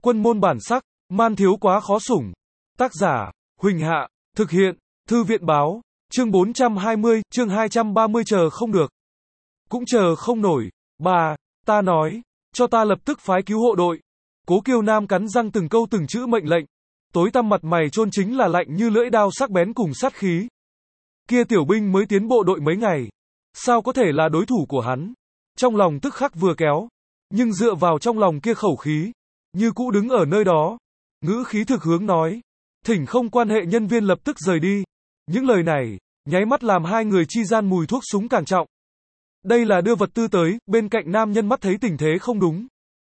Quân môn bản sắc, man thiếu quá khó sủng. Tác giả, Huỳnh Hạ, thực hiện, Thư viện báo, chương 420, chương 230 chờ không được. Cũng chờ không nổi, bà, ta nói, cho ta lập tức phái cứu hộ đội. Cố Kiêu Nam cắn răng từng câu từng chữ mệnh lệnh, tối tăm mặt mày chôn chính là lạnh như lưỡi đao sắc bén cùng sát khí. Kia tiểu binh mới tiến bộ đội mấy ngày, sao có thể là đối thủ của hắn? Trong lòng tức khắc vừa kéo, nhưng dựa vào trong lòng kia khẩu khí, như cũ đứng ở nơi đó, ngữ khí thực hướng nói, thỉnh không quan hệ nhân viên lập tức rời đi. Những lời này, nháy mắt làm hai người chi gian mùi thuốc súng càng trọng. Đây là đưa vật tư tới, bên cạnh nam nhân mắt thấy tình thế không đúng.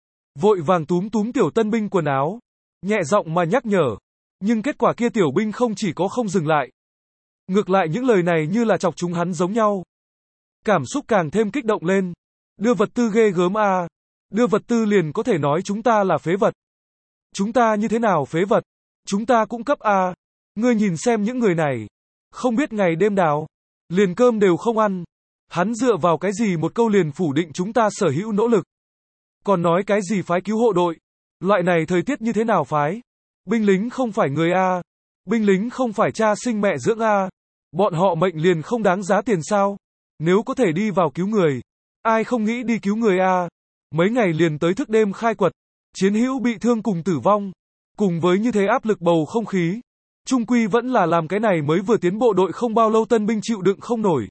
Vội vàng túm túm tiểu tân binh quần áo, nhẹ giọng mà nhắc nhở, nhưng kết quả kia tiểu binh không chỉ có không dừng lại. Ngược lại những lời này như là chọc chúng hắn giống nhau. Cảm xúc càng thêm kích động lên. Đưa vật tư ghê gớm a, đưa vật tư liền có thể nói chúng ta là phế vật. Chúng ta như thế nào phế vật? Chúng ta cũng cấp a. Ngươi nhìn xem những người này, không biết ngày đêm đào, liền cơm đều không ăn. Hắn dựa vào cái gì một câu liền phủ định chúng ta sở hữu nỗ lực. Còn nói cái gì phái cứu hộ đội? Loại này thời tiết như thế nào phái? Binh lính không phải người a, binh lính không phải cha sinh mẹ dưỡng a. Bọn họ mệnh liền không đáng giá tiền sao? Nếu có thể đi vào cứu người, ai không nghĩ đi cứu người a? Mấy ngày liền tới thức đêm khai quật, chiến hữu bị thương cùng tử vong, cùng với như thế áp lực bầu không khí, chung quy vẫn là làm cái này mới vừa tiến bộ đội không bao lâu tân binh chịu đựng không nổi.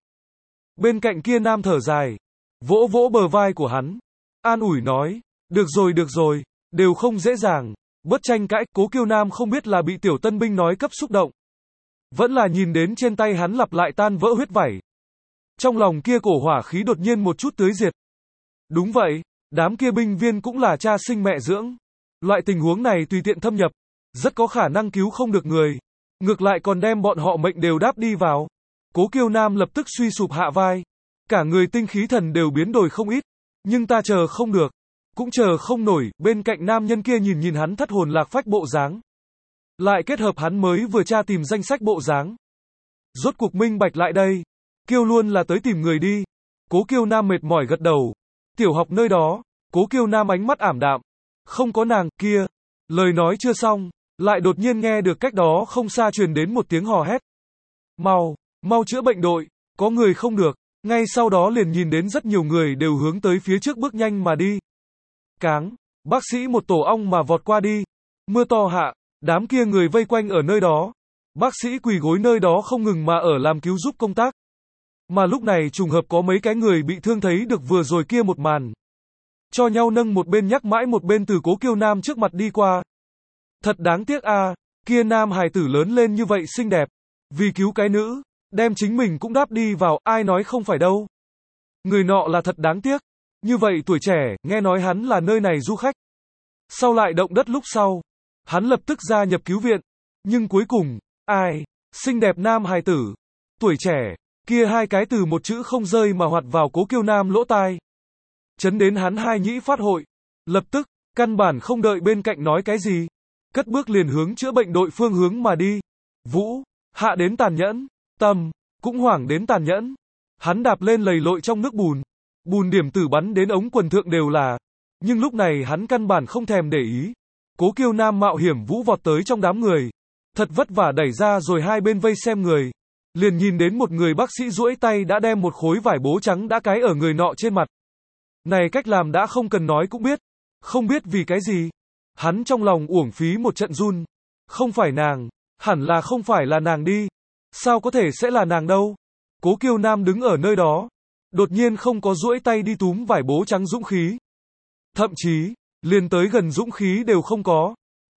Bên cạnh kia nam thở dài, vỗ vỗ bờ vai của hắn, an ủi nói, được rồi, đều không dễ dàng, bớt tranh cãi. Cố Kiêu Nam không biết là bị tiểu tân binh nói cấp xúc động, vẫn là nhìn đến trên tay hắn lặp lại tan vỡ huyết vảy. Trong lòng kia cổ hỏa khí đột nhiên một chút tưới diệt. Đúng vậy, đám kia binh viên cũng là cha sinh mẹ dưỡng. Loại tình huống này tùy tiện thâm nhập, rất có khả năng cứu không được người. Ngược lại còn đem bọn họ mệnh đều đáp đi vào. Cố Kiêu Nam lập tức suy sụp hạ vai. Cả người tinh khí thần đều biến đổi không ít. Nhưng ta chờ không được. Cũng chờ không nổi. Bên cạnh nam nhân kia nhìn hắn thất hồn lạc phách bộ dáng. Lại kết hợp hắn mới vừa tra tìm danh sách bộ dáng. Rốt cuộc minh bạch lại đây. Kiêu luôn là tới tìm người đi. Cố Kiêu Nam mệt mỏi gật đầu. Tiểu học nơi đó, Cố Kiêu Nam ánh mắt ảm đạm. Không có nàng, kia. Lời nói chưa xong, lại đột nhiên nghe được cách đó không xa truyền đến một tiếng hò hét. Mau chữa bệnh đội, có người không được. Ngay sau đó liền nhìn đến rất nhiều người đều hướng tới phía trước bước nhanh mà đi. Cáng, bác sĩ một tổ ong mà vọt qua đi. Mưa to hạ, đám kia người vây quanh ở nơi đó. Bác sĩ quỳ gối nơi đó không ngừng mà ở làm cứu giúp công tác. Mà lúc này trùng hợp có mấy cái người bị thương thấy được vừa rồi kia một màn. Cho nhau nâng một bên nhắc mãi một bên từ Cố Kiêu Nam trước mặt đi qua. Thật đáng tiếc a, kia nam hài tử lớn lên như vậy xinh đẹp. Vì cứu cái nữ, đem chính mình cũng đáp đi vào, ai nói không phải đâu. Người nọ là thật đáng tiếc. Như vậy tuổi trẻ, nghe nói hắn là nơi này du khách. Sau lại động đất lúc sau, hắn lập tức gia nhập cứu viện. Nhưng cuối cùng, ai? Xinh đẹp nam hài tử, tuổi trẻ, kia hai cái từ một chữ không rơi mà hoạt vào Cố Kiêu Nam lỗ tai. Chấn đến hắn hai nhĩ phát hội. Lập tức, căn bản không đợi bên cạnh nói cái gì. Cất bước liền hướng chữa bệnh đội phương hướng mà đi. Vũ, hạ đến tàn nhẫn. Tâm, cũng hoảng đến tàn nhẫn. Hắn đạp lên lầy lội trong nước bùn. Bùn điểm tử bắn đến ống quần thượng đều là. Nhưng lúc này hắn căn bản không thèm để ý. Cố Kiêu Nam mạo hiểm vũ vọt tới trong đám người. Thật vất vả đẩy ra rồi hai bên vây xem người. Liền nhìn đến một người bác sĩ duỗi tay đã đem một khối vải bố trắng đã cái ở người nọ trên mặt. Này cách làm đã không cần nói cũng biết. Không biết vì cái gì. Hắn trong lòng uổng phí một trận run. Không phải nàng. Hẳn là không phải là nàng đi. Sao có thể sẽ là nàng đâu. Cố Kiêu Nam đứng ở nơi đó. Đột nhiên không có duỗi tay đi túm vải bố trắng dũng khí. Thậm chí, liền tới gần dũng khí đều không có.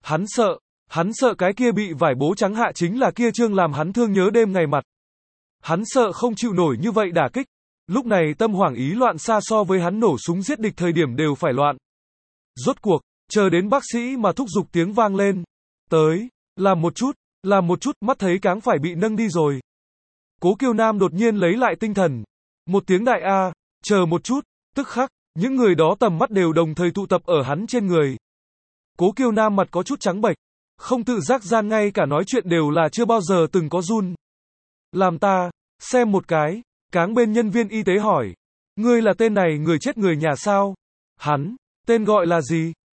Hắn sợ cái kia bị vải bố trắng hạ chính là kia trương làm hắn thương nhớ đêm ngày mặt. Hắn sợ không chịu nổi như vậy đả kích. Lúc này tâm hoảng ý loạn xa so với hắn nổ súng giết địch thời điểm đều phải loạn. Rốt cuộc, chờ đến bác sĩ mà thúc giục tiếng vang lên. Tới, làm một chút, mắt thấy cáng phải bị nâng đi rồi. Cố Kiêu Nam đột nhiên lấy lại tinh thần. Một tiếng đại a, chờ một chút, tức khắc, những người đó tầm mắt đều đồng thời tụ tập ở hắn trên người. Cố Kiêu Nam mặt có chút trắng bệch, không tự giác gian ngay cả nói chuyện đều là chưa bao giờ từng có run. Làm ta, xem một cái, cáng bên nhân viên y tế hỏi. Ngươi là tên này người chết người nhà sao? Hắn, tên gọi là gì?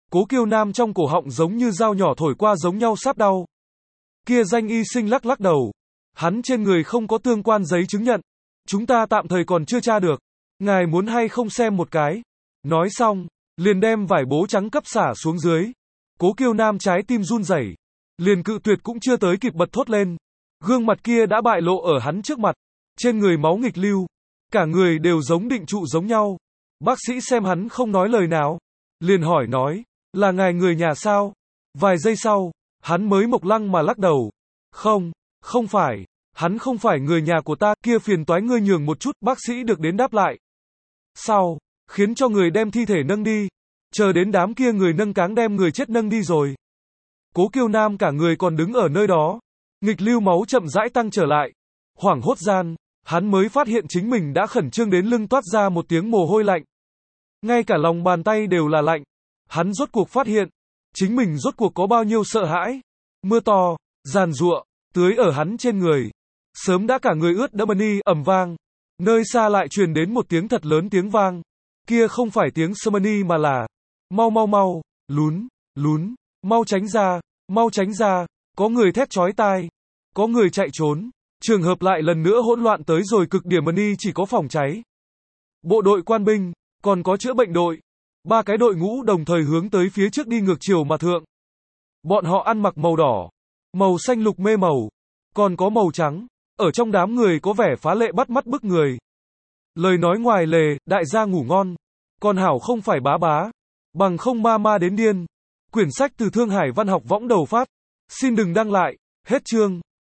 Cố Kiêu Nam trong cổ họng giống như dao nhỏ thổi qua giống nhau sắp đau. Kia danh y sinh lắc lắc đầu. Hắn trên người không có tương quan giấy chứng nhận. Chúng ta tạm thời còn chưa tra được. Ngài muốn hay không xem một cái. Nói xong, liền đem vải bố trắng cấp xả xuống dưới. Cố Kiêu Nam trái tim run rẩy, liền cự tuyệt cũng chưa tới kịp bật thốt lên. Gương mặt kia đã bại lộ ở hắn trước mặt. Trên người máu nghịch lưu. Cả người đều giống định trụ giống nhau. Bác sĩ xem hắn không nói lời nào. Liền hỏi nói, là ngài người nhà sao? Vài giây sau, hắn mới mộc lăng mà lắc đầu. Không, không phải. Hắn không phải người nhà của ta, kia phiền toái ngươi nhường một chút, bác sĩ được đến đáp lại. Sau, khiến cho người đem thi thể nâng đi. Chờ đến đám kia người nâng cáng đem người chết nâng đi rồi. Cố Kiêu Nam cả người còn đứng ở nơi đó. Nghịch lưu máu chậm rãi tăng trở lại. Hoảng hốt gian, hắn mới phát hiện chính mình đã khẩn trương đến lưng toát ra một tiếng mồ hôi lạnh. Ngay cả lòng bàn tay đều là lạnh. Hắn rốt cuộc phát hiện, chính mình rốt cuộc có bao nhiêu sợ hãi. Mưa to, giàn giụa, tưới ở hắn trên người. Sớm đã cả người ướt đẫm y, ầm vang. Nơi xa lại truyền đến một tiếng thật lớn tiếng vang. Kia không phải tiếng Summony mà là mau mau mau, lún, lún, mau tránh ra, có người thét chói tai, có người chạy trốn. Trường hợp lại lần nữa hỗn loạn tới rồi cực điểm y chỉ có phòng cháy. Bộ đội quan binh, còn có chữa bệnh đội. Ba cái đội ngũ đồng thời hướng tới phía trước đi ngược chiều mà thượng. Bọn họ ăn mặc màu đỏ, màu xanh lục mê màu, còn có màu trắng. Ở trong đám người có vẻ phá lệ bắt mắt bức người. Lời nói ngoài lề, đại gia ngủ ngon. Còn hảo không phải bá bá. Bằng không ma ma đến điên. Quyển sách từ Thương Hải Văn học võng đầu phát. Xin đừng đăng lại. Hết chương.